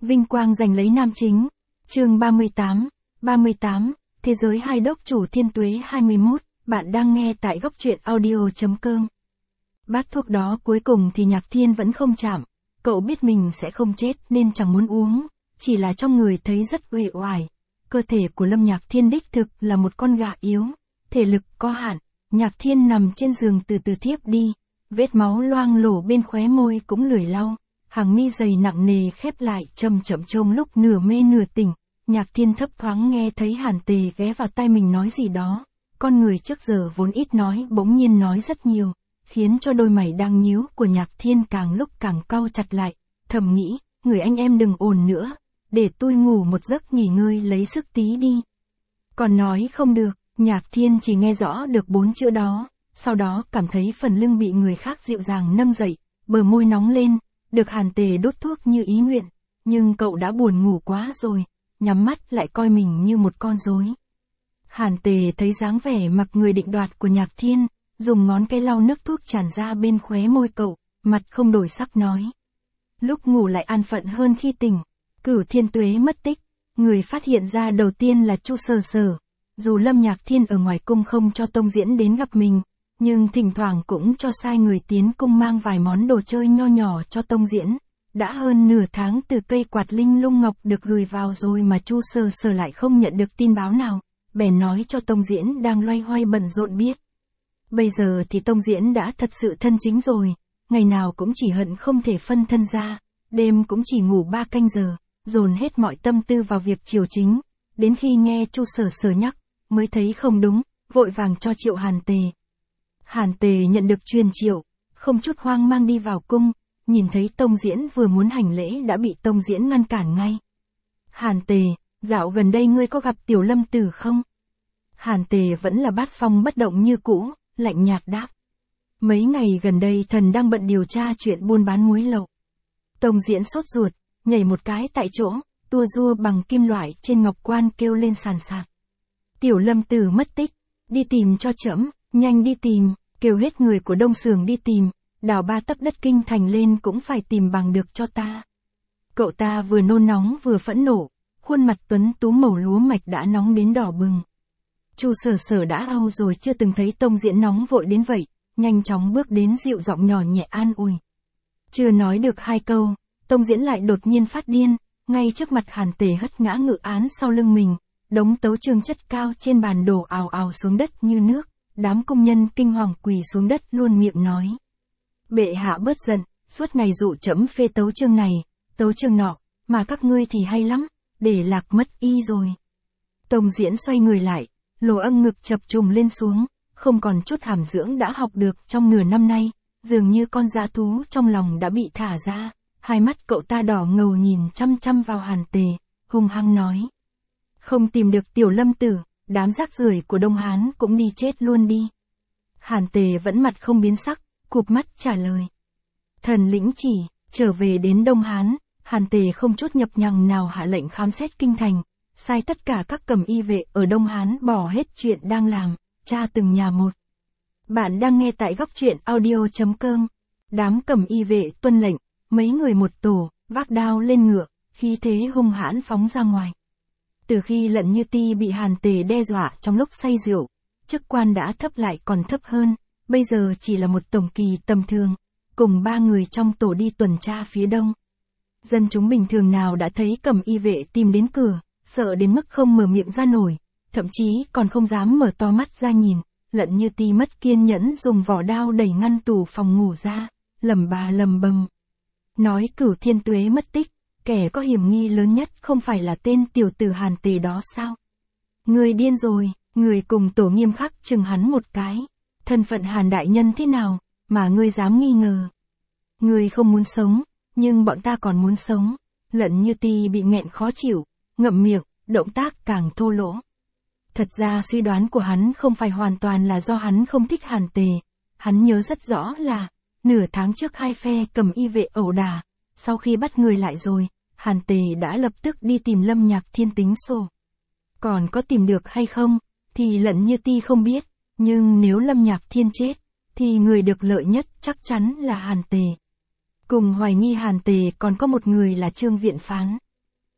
Vinh quang giành lấy nam chính. Chương 38, Thế giới hai đốc chủ Thiên Tuế 21, bạn đang nghe tại góc truyện audio.com. Bát thuốc đó cuối cùng thì Nhạc Thiên vẫn không chạm, cậu biết mình sẽ không chết nên chẳng muốn uống, chỉ là trong người thấy rất uể oải. Cơ thể của Lâm Nhạc Thiên đích thực là một con gà yếu, thể lực có hạn. Nhạc Thiên nằm trên giường từ từ thiếp đi, vết máu loang lổ bên khóe môi cũng lười lau, hàng mi dày nặng nề khép lại chậm chậm trong lúc nửa mê nửa tỉnh. Nhạc Thiên thấp thoáng nghe thấy Hàn Tề ghé vào tai mình nói gì đó, con người trước giờ vốn ít nói bỗng nhiên nói rất nhiều, khiến cho đôi mày đang nhíu của Nhạc Thiên càng lúc càng cau chặt lại, thầm nghĩ, người anh em đừng ồn nữa, để tôi ngủ một giấc nghỉ ngơi lấy sức tí đi. Còn nói không được, Nhạc Thiên chỉ nghe rõ được 4 chữ đó, sau đó cảm thấy phần lưng bị người khác dịu dàng nâng dậy, bờ môi nóng lên, được Hàn Tề đốt thuốc như ý nguyện, nhưng cậu đã buồn ngủ quá rồi, nhắm mắt lại coi mình như một con rối. Hàn Tề thấy dáng vẻ mặc người định đoạt của Nhạc Thiên, dùng ngón cái lau nước thuốc tràn ra bên khóe môi cậu, mặt không đổi sắc nói. Lúc ngủ lại an phận hơn khi tỉnh. Cửu Thiên Tuế mất tích, người phát hiện ra đầu tiên là Chu Sở Sở. Dù Lâm Nhạc Thiên ở ngoài cung không cho Tông Diễn đến gặp mình, nhưng thỉnh thoảng cũng cho sai người tiến cung mang vài món đồ chơi nho nhỏ cho Tông Diễn. Đã hơn nửa tháng từ cây quạt linh lung ngọc được gửi vào rồi mà Chu Sở Sở lại không nhận được tin báo nào, bèn nói cho Tông Diễn đang loay hoay bận rộn biết. Bây giờ thì Tông Diễn đã thật sự thân chính rồi, ngày nào cũng chỉ hận không thể phân thân ra, đêm cũng chỉ ngủ 3 canh giờ, dồn hết mọi tâm tư vào việc triều chính, đến khi nghe Chu Sở Sở nhắc, mới thấy không đúng, vội vàng cho triệu Hàn Tề. Hàn Tề nhận được truyền triệu, không chút hoang mang đi vào cung, nhìn thấy Tông Diễn vừa muốn hành lễ đã bị Tông Diễn ngăn cản ngay. Hàn Tề, dạo gần đây ngươi có gặp Tiểu Lâm Tử không? Hàn Tề vẫn là bát phong bất động như cũ, lạnh nhạt đáp. Mấy ngày gần đây thần đang bận điều tra chuyện buôn bán muối lậu. Tông Diễn sốt ruột, nhảy một cái tại chỗ, tua rua bằng kim loại trên ngọc quan kêu lên sàn sạc. Tiểu Lâm Tử mất tích, đi tìm cho trẫm, nhanh đi tìm, kêu hết người của Đông Sưởng đi tìm, đào 3 tấc đất kinh thành lên cũng phải tìm bằng được cho ta. Cậu ta vừa nôn nóng vừa phẫn nộ, khuôn mặt tuấn tú màu lúa mạch đã nóng đến đỏ bừng. Chu Sở Sở đã lâu rồi chưa từng thấy Tông Diễn nóng vội đến vậy, nhanh chóng bước đến dịu giọng nhỏ nhẹ an ủi. Chưa nói được 2 câu, Tông Diễn lại đột nhiên phát điên, ngay trước mặt Hàn Tề hất ngã ngự án sau lưng mình, đống tấu chương chất cao trên bàn đổ ào ào xuống đất như nước, đám công nhân kinh hoàng quỳ xuống đất luôn miệng nói. Bệ hạ bớt giận, suốt ngày dụ trẫm phê tấu chương này, tấu chương nọ, mà các ngươi thì hay lắm, để lạc mất y rồi. Tông Diễn xoay người lại, lỗ âng ngực chập trùng lên xuống, không còn chút hàm dưỡng đã học được trong nửa năm nay, dường như con dã thú trong lòng đã bị thả ra. Hai mắt cậu ta đỏ ngầu nhìn chăm chăm vào Hàn Tề, hung hăng nói. Không tìm được Tiểu Lâm Tử, đám rác rưởi của Đông Hán cũng đi chết luôn đi. Hàn Tề vẫn mặt không biến sắc, cụp mắt trả lời. Thần lĩnh chỉ, trở về đến Đông Hán, Hàn Tề không chút nhập nhằng nào hạ lệnh khám xét kinh thành, sai tất cả các cầm y vệ ở Đông Hán bỏ hết chuyện đang làm, tra từng nhà một. Bạn đang nghe tại góc truyện audio.com. Đám cầm y vệ tuân lệnh, mấy người một tổ, vác đao lên ngựa, khí thế hung hãn phóng ra ngoài. Từ khi Lận Như Ti bị Hàn Tề đe dọa trong lúc say rượu, chức quan đã thấp lại còn thấp hơn, bây giờ chỉ là một tổng kỳ tầm thường, cùng 3 người trong tổ đi tuần tra phía đông. Dân chúng bình thường nào đã thấy cầm y vệ tìm đến cửa, sợ đến mức không mở miệng ra nổi, thậm chí còn không dám mở to mắt ra nhìn. Lận Như Ti mất kiên nhẫn dùng vỏ đao đẩy ngăn tủ phòng ngủ ra, lẩm bẩm. Nói Cửu Thiên Tuế mất tích, kẻ có hiểm nghi lớn nhất không phải là tên tiểu tử Hàn Tề đó sao? Người điên rồi, người cùng tổ nghiêm khắc chừng hắn một cái. Thân phận Hàn đại nhân thế nào, mà ngươi dám nghi ngờ? Ngươi không muốn sống, nhưng bọn ta còn muốn sống. Lận Như Ti bị nghẹn khó chịu, ngậm miệng, động tác càng thô lỗ. Thật ra suy đoán của hắn không phải hoàn toàn là do hắn không thích Hàn Tề. Hắn nhớ rất rõ là, nửa tháng trước hai phe cầm y vệ ẩu đả, sau khi bắt người lại rồi, Hàn Tề đã lập tức đi tìm Lâm Nhạc Thiên tính sổ. Còn có tìm được hay không, thì Lận Như Ti không biết, nhưng nếu Lâm Nhạc Thiên chết, thì người được lợi nhất chắc chắn là Hàn Tề. Cùng hoài nghi Hàn Tề còn có một người là Trương Viện Phán.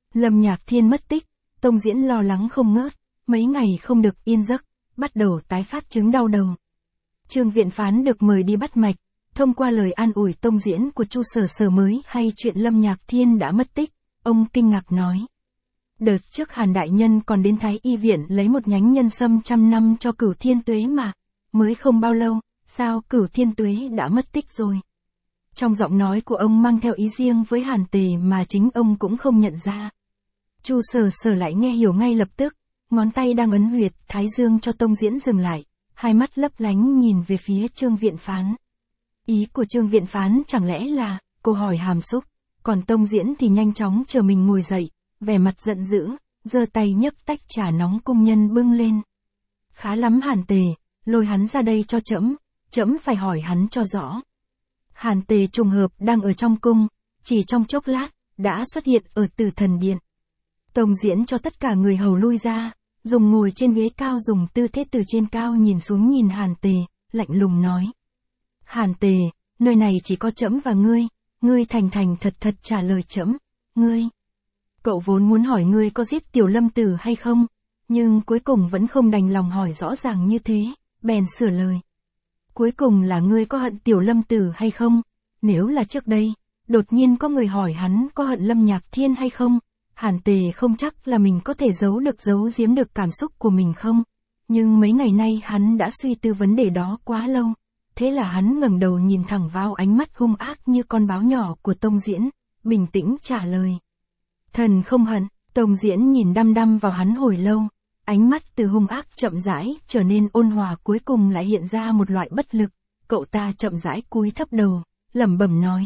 Lâm Nhạc Thiên mất tích, Tông Diễn lo lắng không ngớt, mấy ngày không được yên giấc, bắt đầu tái phát chứng đau đầu. Trương viện phán được mời đi bắt mạch, thông qua lời an ủi Tông Diễn của Chu Sở Sở mới hay chuyện Lâm Nhạc Thiên đã mất tích, ông kinh ngạc nói. Đợt trước Hàn đại nhân còn đến Thái Y viện lấy một nhánh nhân sâm 100 năm cho Cửu Thiên Tuế mà, mới không bao lâu, sao Cửu Thiên Tuế đã mất tích rồi? Trong giọng nói của ông mang theo ý riêng với Hàn Tề mà chính ông cũng không nhận ra. Chu Sở Sở lại nghe hiểu ngay lập tức, ngón tay đang ấn huyệt thái dương cho Tông Diễn dừng lại, hai mắt lấp lánh nhìn về phía Trương viện phán. Ý của Trương viện phán chẳng lẽ là, câu hỏi hàm xúc, còn Tông Diễn thì nhanh chóng chờ mình ngồi dậy, vẻ mặt giận dữ, giơ tay nhấc tách trà nóng cung nhân bưng lên. Khá lắm Hàn Tề, lôi hắn ra đây cho trẫm phải hỏi hắn cho rõ. Hàn Tề trùng hợp đang ở trong cung, chỉ trong chốc lát, đã xuất hiện ở Tử Thần Điện. Tông Diễn cho tất cả người hầu lui ra, dùng ngồi trên ghế cao dùng tư thế từ trên cao nhìn xuống nhìn Hàn Tề, lạnh lùng nói. Hàn Tề, nơi này chỉ có trẫm và ngươi thành thành thật thật trả lời trẫm, ngươi. Cậu vốn muốn hỏi ngươi có giết Tiểu Lâm Tử hay không, nhưng cuối cùng vẫn không đành lòng hỏi rõ ràng như thế, bèn sửa lời. Cuối cùng là ngươi có hận Tiểu Lâm Tử hay không? Nếu là trước đây, đột nhiên có người hỏi hắn có hận Lâm Nhạc Thiên hay không, Hàn Tề không chắc là mình có thể giấu giếm được cảm xúc của mình không, nhưng mấy ngày nay hắn đã suy tư vấn đề đó quá lâu, thế là hắn ngẩng đầu nhìn thẳng vào ánh mắt hung ác như con báo nhỏ của Tông Diễn, bình tĩnh trả lời. Thần không hận. Tông Diễn nhìn đăm đăm vào hắn hồi lâu, ánh mắt từ hung ác chậm rãi trở nên ôn hòa, cuối cùng lại hiện ra một loại bất lực, cậu ta chậm rãi cúi thấp đầu, lẩm bẩm nói.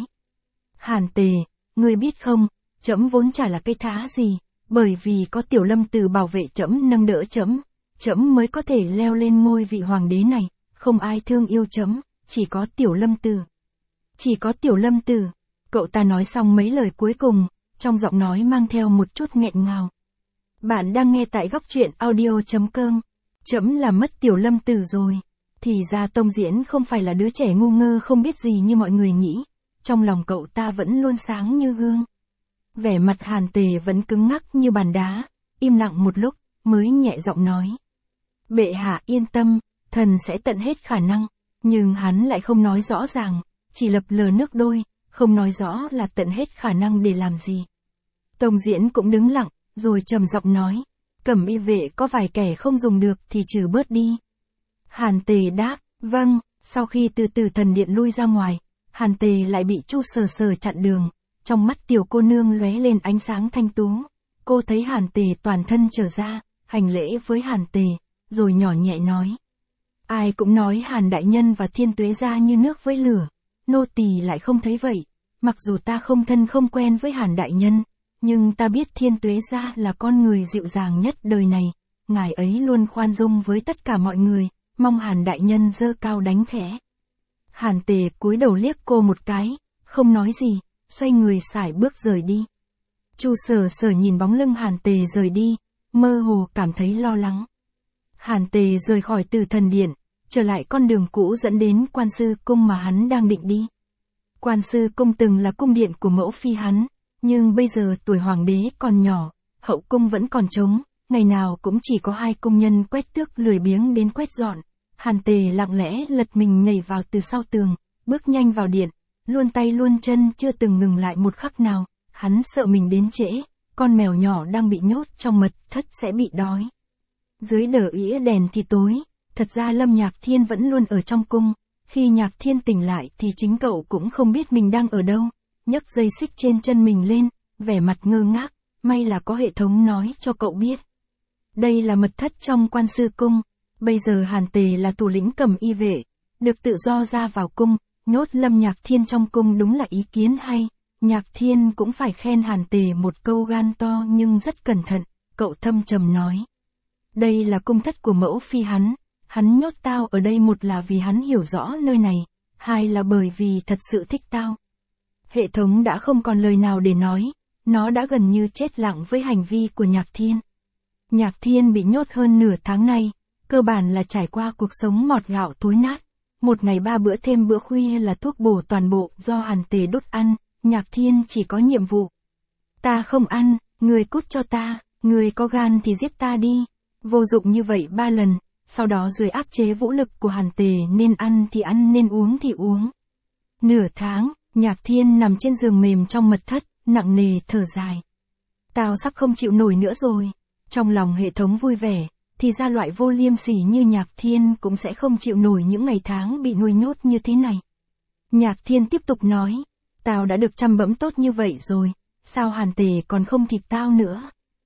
Hàn Tề, ngươi biết không, trẫm vốn chả là cây thá gì, bởi vì có Tiểu Lâm Tử bảo vệ trẫm nâng đỡ trẫm mới có thể leo lên ngôi vị hoàng đế này, không ai thương yêu trẫm, chỉ có Tiểu Lâm Tử. Chỉ có Tiểu Lâm Tử. Cậu ta nói xong mấy lời cuối cùng, trong giọng nói mang theo một chút nghẹn ngào. Bạn đang nghe tại góc truyện audio.com. Trẫm là mất Tiểu Lâm Tử rồi. Thì ra Tông Diễn không phải là đứa trẻ ngu ngơ không biết gì như mọi người nghĩ. Trong lòng cậu ta vẫn luôn sáng như gương. Vẻ mặt Hàn Tề vẫn cứng ngắc như bàn đá, im lặng một lúc, mới nhẹ giọng nói. Bệ hạ yên tâm, thần sẽ tận hết khả năng. Nhưng hắn lại không nói rõ ràng, chỉ lập lờ nước đôi, không nói rõ là tận hết khả năng để làm gì. Tông Diễn cũng đứng lặng, rồi trầm giọng nói. Cẩm y vệ có vài kẻ không dùng được thì trừ bớt đi. Hàn Tề đáp, vâng. Sau khi từ Tử Thần Điện lui ra ngoài, Hàn Tề lại bị Chu Sở Sở chặn đường. Trong mắt tiểu cô nương lóe lên ánh sáng thanh tú. Cô thấy Hàn Tề toàn thân trở ra, hành lễ với Hàn Tề, rồi nhỏ nhẹ nói. Ai cũng nói Hàn đại nhân và Thiên Tuế gia như nước với lửa, nô tỳ lại không thấy vậy. Mặc dù ta không thân không quen với Hàn đại nhân, nhưng ta biết Thiên Tuế gia là con người dịu dàng nhất đời này, ngài ấy luôn khoan dung với tất cả mọi người, mong Hàn đại nhân giơ cao đánh khẽ. Hàn Tề cúi đầu liếc cô một cái, không nói gì, xoay người sải bước rời đi. Chu Sở Sở nhìn bóng lưng Hàn Tề rời đi, mơ hồ cảm thấy lo lắng. Hàn Tề rời khỏi Tử Thần Điện, trở lại con đường cũ dẫn đến Quan Sư Cung mà hắn đang định đi. Quan Sư Cung từng là cung điện của mẫu phi hắn, nhưng bây giờ tuổi hoàng đế còn nhỏ, hậu cung vẫn còn trống, ngày nào cũng chỉ có 2 công nhân quét tước lười biếng đến quét dọn. Hàn Tề lặng lẽ lật mình nhảy vào từ sau tường, bước nhanh vào điện, luôn tay luôn chân chưa từng ngừng lại một khắc nào, hắn sợ mình đến trễ, con mèo nhỏ đang bị nhốt trong mật thất sẽ bị đói. Dưới đờ ĩa đèn thì tối, thật ra Lâm Nhạc Thiên vẫn luôn ở trong cung, khi Nhạc Thiên tỉnh lại thì chính cậu cũng không biết mình đang ở đâu, nhấc dây xích trên chân mình lên, vẻ mặt ngơ ngác, may là có hệ thống nói cho cậu biết. Đây là mật thất trong Quan Sư Cung, bây giờ Hàn Tề là thủ lĩnh Cẩm y vệ, được tự do ra vào cung, nhốt Lâm Nhạc Thiên trong cung đúng là ý kiến hay. Nhạc Thiên cũng phải khen Hàn Tề một câu gan to nhưng rất cẩn thận, cậu thâm trầm nói. Đây là cung thất của mẫu phi hắn nhốt tao ở đây, một là vì hắn hiểu rõ nơi này, hai là bởi vì thật sự thích tao. Hệ thống đã không còn lời nào để nói, nó đã gần như chết lặng với hành vi của Nhạc Thiên. Nhạc Thiên bị nhốt hơn nửa tháng nay, cơ bản là trải qua cuộc sống ngọt gạo thối nát. Một ngày 3 bữa thêm bữa khuya là thuốc bổ toàn bộ do Hàn Tề đút ăn, Nhạc Thiên chỉ có nhiệm vụ. Ta không ăn, Ngươi cút cho ta, ngươi có gan thì giết ta đi. Vô dụng như vậy 3 lần, sau đó dưới áp chế vũ lực của Hàn Tề nên ăn thì ăn nên uống thì uống. Nửa tháng, Nhạc Thiên nằm trên giường mềm trong mật thất, nặng nề thở dài. Tao sắp không chịu nổi nữa rồi. Trong lòng hệ thống vui vẻ, thì ra loại vô liêm sỉ như Nhạc Thiên cũng sẽ không chịu nổi những ngày tháng bị nuôi nhốt như thế này. Nhạc Thiên tiếp tục nói, tao đã được chăm bẵm tốt như vậy rồi, sao Hàn Tề còn không thịt tao nữa?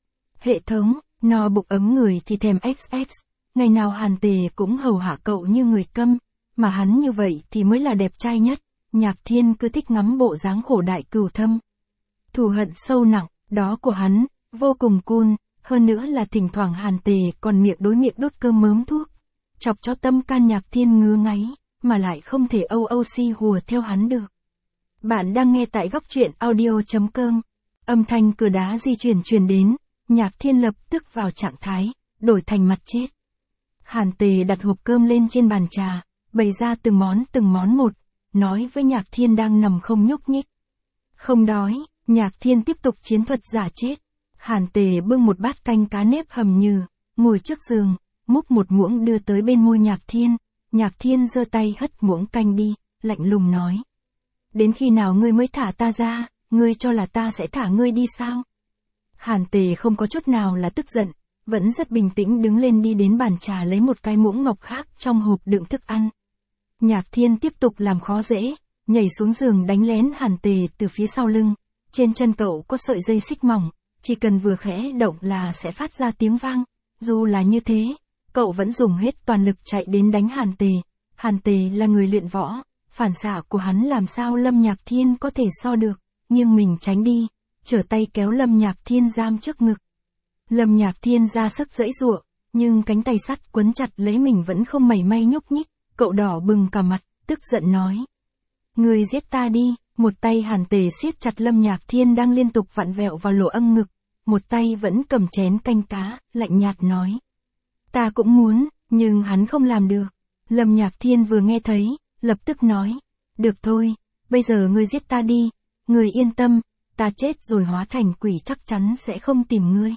Hệ thống, no bụng ấm người thì thèm XX, ngày nào Hàn Tề cũng hầu hạ cậu như người câm, mà hắn như vậy thì mới là đẹp trai nhất. Nhạc Thiên cứ thích ngắm bộ dáng khổ đại cừu thâm. Thù hận sâu nặng, đó của hắn, vô cùng cool, hơn nữa là thỉnh thoảng Hàn Tề còn miệng đối miệng đút cơm mớm thuốc, chọc cho tâm can Nhạc Thiên ngứa ngáy, mà lại không thể âu âu si hùa theo hắn được. Bạn đang nghe tại góc truyện audio.com, âm thanh cửa đá di chuyển truyền đến, Nhạc Thiên lập tức vào trạng thái, đổi thành mặt chết. Hàn Tề đặt hộp cơm lên trên bàn trà, bày ra từng món một, nói với Nhạc Thiên đang nằm không nhúc nhích. Không đói, Nhạc Thiên tiếp tục chiến thuật giả chết. Hàn Tề bưng một bát canh cá nếp hầm nhừ, ngồi trước giường, múc một muỗng đưa tới bên môi Nhạc Thiên. Nhạc Thiên giơ tay hất muỗng canh đi, lạnh lùng nói. Đến khi nào ngươi mới thả ta ra, ngươi cho là ta sẽ thả ngươi đi sao? Hàn Tề không có chút nào là tức giận, vẫn rất bình tĩnh đứng lên đi đến bàn trà lấy một cái muỗng ngọc khác trong hộp đựng thức ăn. Nhạc Thiên tiếp tục làm khó dễ, nhảy xuống giường đánh lén Hàn Tề từ phía sau lưng. Trên chân cậu có sợi dây xích mỏng, chỉ cần vừa khẽ động là sẽ phát ra tiếng vang. Dù là như thế, cậu vẫn dùng hết toàn lực chạy đến đánh Hàn Tề. Hàn Tề là người luyện võ, phản xạ của hắn làm sao Lâm Nhạc Thiên có thể so được, nghiêng mình tránh đi, trở tay kéo Lâm Nhạc Thiên giam trước ngực. Lâm Nhạc Thiên ra sức giãy giụa, nhưng cánh tay sắt quấn chặt lấy mình vẫn không mảy may nhúc nhích, cậu đỏ bừng cả mặt, tức giận nói. Ngươi giết ta đi, một tay Hàn Tề siết chặt Lâm Nhạc Thiên đang liên tục vặn vẹo vào lỗ âm ngực, một tay vẫn cầm chén canh cá, lạnh nhạt nói. Ta cũng muốn, nhưng hắn không làm được. Lâm Nhạc Thiên vừa nghe thấy, lập tức nói. Được thôi, bây giờ ngươi giết ta đi, ngươi yên tâm, ta chết rồi hóa thành quỷ chắc chắn sẽ không tìm ngươi.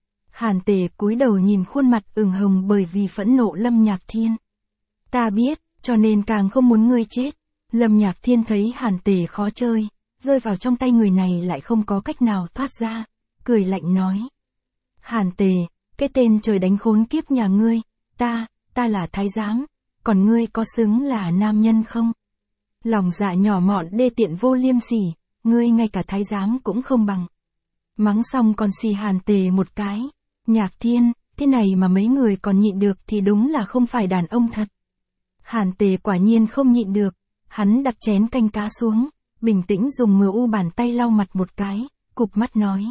Hàn Tề cúi đầu nhìn khuôn mặt ửng hồng bởi vì phẫn nộ Lâm Nhạc Thiên. Ta biết, cho nên càng không muốn ngươi chết. Lâm Nhạc Thiên thấy Hàn Tề khó chơi, rơi vào trong tay người này lại không có cách nào thoát ra, cười lạnh nói. Hàn Tề, cái tên trời đánh khốn kiếp nhà ngươi, ta là thái giám, còn ngươi có xứng là nam nhân không? Lòng dạ nhỏ mọn đê tiện vô liêm sỉ, ngươi ngay cả thái giám cũng không bằng. Mắng xong còn xì Hàn Tề một cái. Nhạc Thiên, thế này mà mấy người còn nhịn được thì đúng là không phải đàn ông thật. Hàn Tề quả nhiên không nhịn được, hắn đặt chén canh cá xuống, bình tĩnh dùng mờ u bàn tay lau mặt một cái, cụp mắt nói.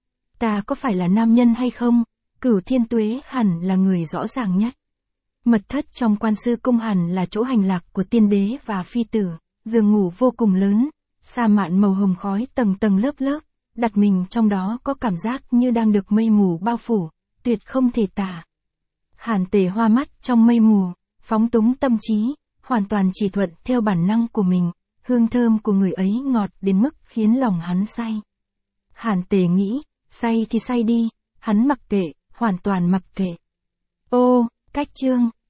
Ta có phải là nam nhân hay không? Cửu Thiên Tuế hẳn là người rõ ràng nhất. Mật thất trong Quan Sư Cung hẳn là chỗ hành lạc của tiên đế và phi tử, giường ngủ vô cùng lớn, sa mạn màu hồng khói tầng tầng lớp lớp, đặt mình trong đó có cảm giác như đang được mây mù bao phủ, tuyệt không thể tả. Hàn Tề hoa mắt trong mây mù, phóng túng tâm trí, hoàn toàn chỉ thuận theo bản năng của mình, hương thơm của người ấy ngọt đến mức khiến lòng hắn say. Hàn Tề nghĩ, say thì say đi, hắn mặc kệ, hoàn toàn mặc kệ. Ô, cách chương.